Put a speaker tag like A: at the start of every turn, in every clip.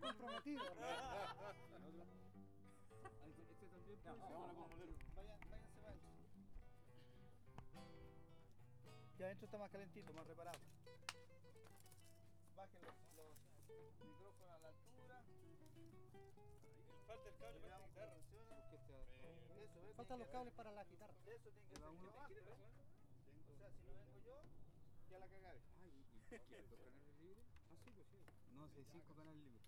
A: comprometido.
B: Este también.
A: Váyanse para adentro. Que adentro está más calentito, más reparado. Bajen los micrófonos a la altura.
C: Falta el cable para esta guitarra.
A: Eso, ¿ves?
D: Faltan los cables para la guitarra.
A: Eso tiene que ser uno más. O sea, si no vengo yo, ya la cagaré.
B: Ay, ¿y quieres 2 canales libres? Ah, sí, pues sí. No, si hay 5 canales libres.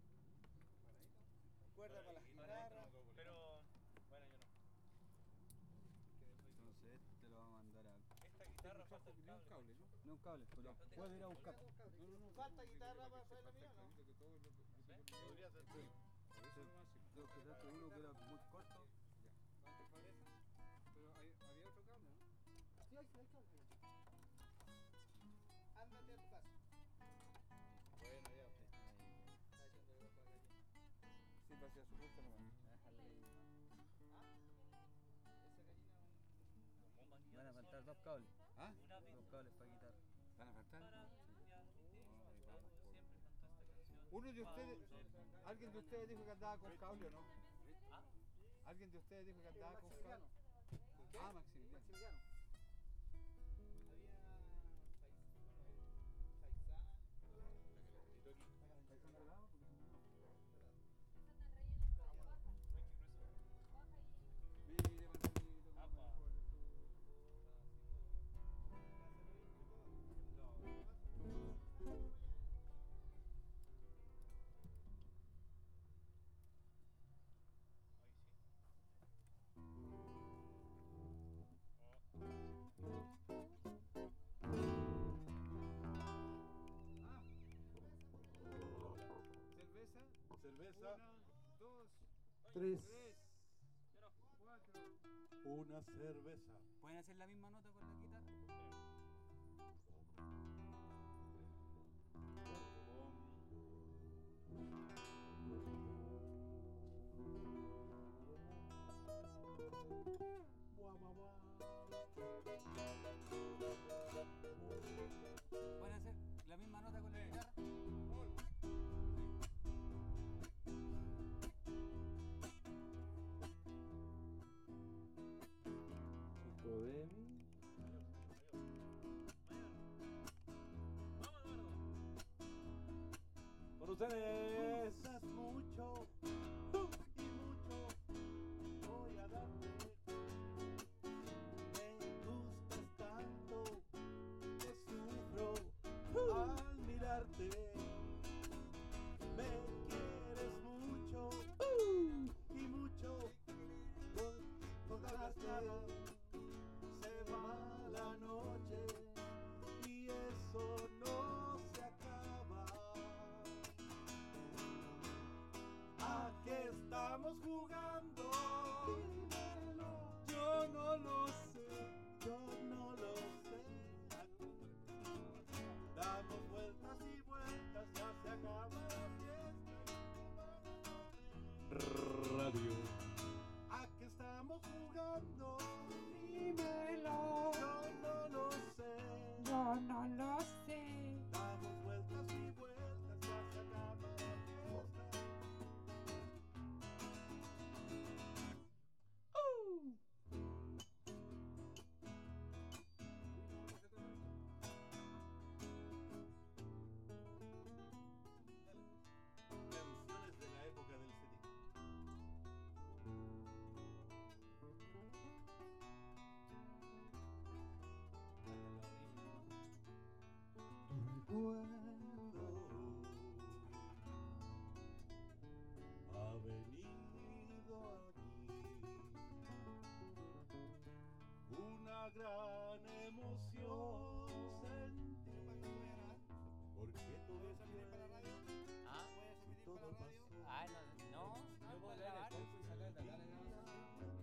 A: Cuerda para las guitarras.
C: Pero, bueno, yo no.
B: Entonces te lo vamos a mandar a...
C: Esta guitarra falta el
B: No un
C: cable.
B: cable, ¿no? No un cable, pero puedo ir a buscar.
A: ¿Falta guitarra para hacer la mía o no?
C: Podría ser.
B: Yo quedaste uno que era muy corto.
C: ¿Cuánto parece?
B: Pero había otro cable, ¿no?
A: Sí, hay cable. Ándate a tu casa.
C: Bueno, ya.
A: Está echando el ojo a la gallina.
B: Sí, para hacer su gusto nomás.
A: Esa gallina
B: Van a faltar 2 cables. ¿Ah?
C: Una vez
B: 2 cables para guitarra. ¿Van a faltar?
C: para siempre cantó esta canción.
B: Uno de ustedes, alguien de ustedes dijo que andaba con cable o no.
C: ¿Ah?
B: ¿Alguien de ustedes dijo que andaba con cable? Ah, Maximiliano.
A: había paisana.
B: ¿Está congelado? Porque si no... Mire, Maximiliano,
C: Apa.
B: cómo mejor tú.
C: Ahí sí.
B: Cerveza.
E: Cerveza.
B: 1, 2,
E: 3.
B: 4.
E: Una cerveza.
B: ¿Pueden hacer la misma nota con la guitarra? ¿Pueden hacer la misma nota con la guitarra?
E: Chico de mí.
C: Vamos, Eduardo.
E: Por ustedes. Usas mucho y mucho voy a darte. Me gustas tanto que sufro al mirarte. Me quieres mucho y mucho. Todas las nada se va la noche y eso no se acaba. ¿A qué estamos jugando? Yo no lo sé, yo no lo sé. Damos vueltas y vueltas, ya se acaba la fiesta. Radio. ¿A qué estamos jugando? Dímelo. Yo no lo sé.
F: Yo no lo sé.
E: Damos vueltas y vueltas, ya se acaba la fiesta. Canciones de la época del CD. Recuerdo ha venido a mí una gran emoción sentí porque todo es
C: Ah,
E: todo pasó.
C: ah, no puedo grabar.
B: y sacar de acá la grabación.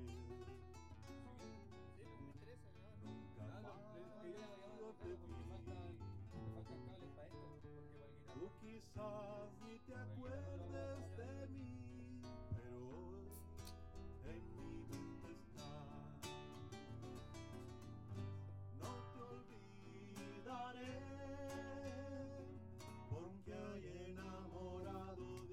A: Sí, me interesa grabar.
E: Nunca más yo te vi.
B: Faltan cables para esto, porque para el guitarra.
E: Tú quizás ni te acuerdes de mí, pero hoy en mi mente está. No te olvidaré, porque hay enamorados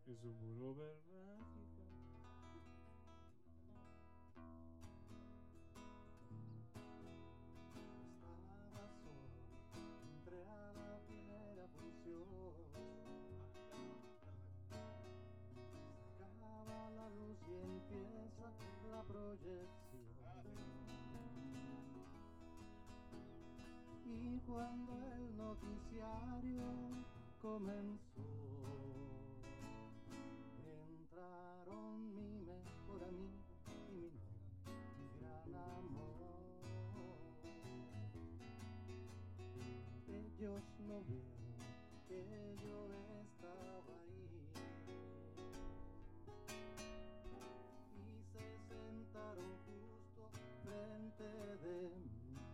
E: que su muro vernática. Estaba solo, entré a la primera función. Se acaba la luz y empieza la proyección. Y cuando el noticiario comenzó, entraron mi mejor amigo y mi novio, mi gran amor. Ellos no vieron que yo estaba ahí y se sentaron justo frente de mí.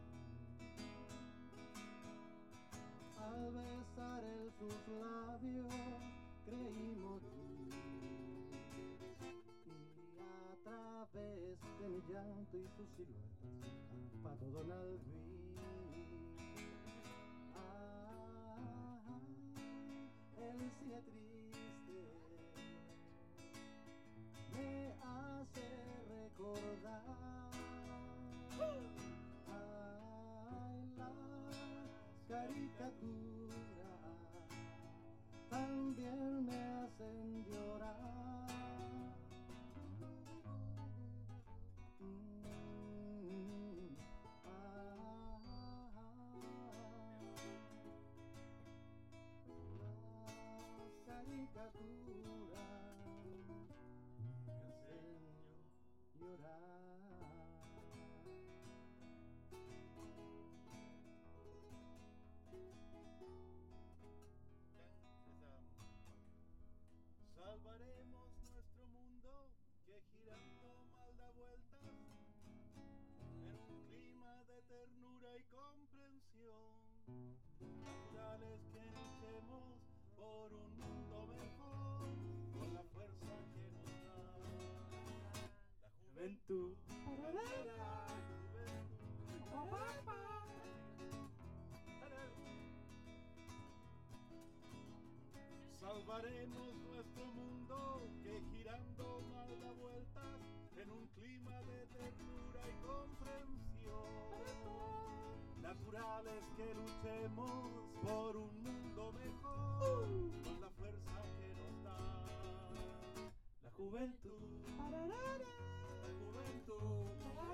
E: Al besar sus labios creí morir, y a través de mi llanto y sus siluetas pasó Don Alvin. Él sigue triste, me hace recordar las caricaturas. También me hacen llorar. Las caricaturas me hacen llorar.
D: Salvaremos nuestro mundo que girando mal da vueltas en un clima de ternura y comprensión. Natural es que luchemos por un mundo mejor con la fuerza que nos da la juventud. Salvaremos nuestro mundo que girando mal da vueltas en un clima de ternura y comprensión. Natural es que luchemos por un mundo mejor con la fuerza que nos da la juventud. La juventud.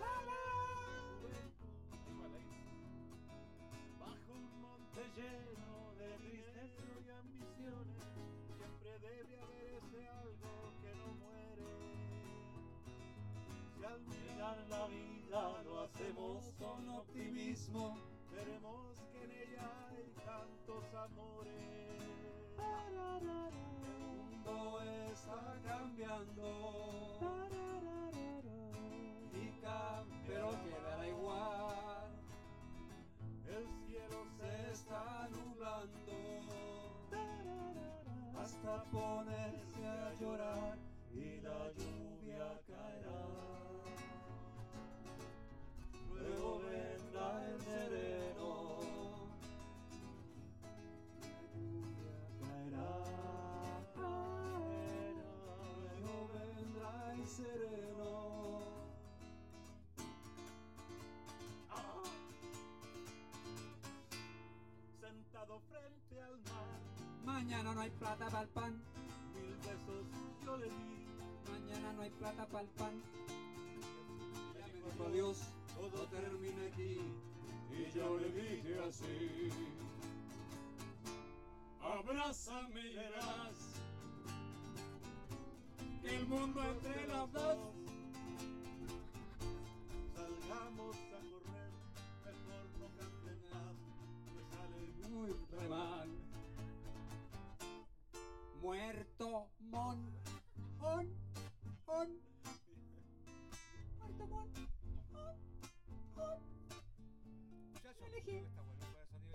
D: Bajo un monte lleno de tristeza y ambiciones, siempre debe haber ese algo que no muere. Si al mirar la vida lo hacemos con optimismo, veremos que en ella hay tantos amores. El mundo está cambiando pero quedará igual. El cielo se está nublando hasta ponerse a llorar y la lluvia caerá. Luego vendrá el sereno, la lluvia caerá. Luego vendrá el sereno. Sentado frente al mar,
F: Mañana no hay plata para el pan.
D: 1000 besos yo le di.
F: Mañana no hay plata para el pan.
D: Ya me dijo adiós, todo termina aquí. Y yo le dije así: abrázame y verás que el mundo entre las dos. Salgamos a correr, mejor no canten más, que sale muy re mal.
F: Muerto mon. Muerto mon.
B: Muchachos,
F: Elegí.
B: está bueno para sonido.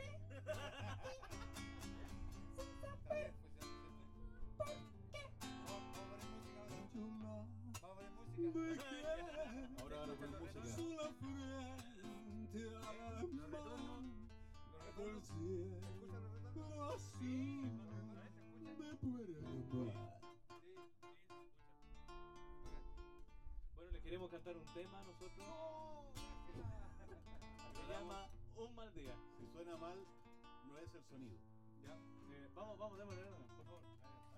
F: Sin
B: Está
F: saber
B: bien, pues
F: por qué.
B: vamos a poner música ahora. Vamos a poner música.
D: Ahora van a poner música.
E: Sola frente al mar del cielo azul me puede amar.
G: queremos cantar un tema nosotros. Se llama Un mal día.
E: Si suena mal, no es el sonido.
G: Ya. Vamos, démosle, por favor.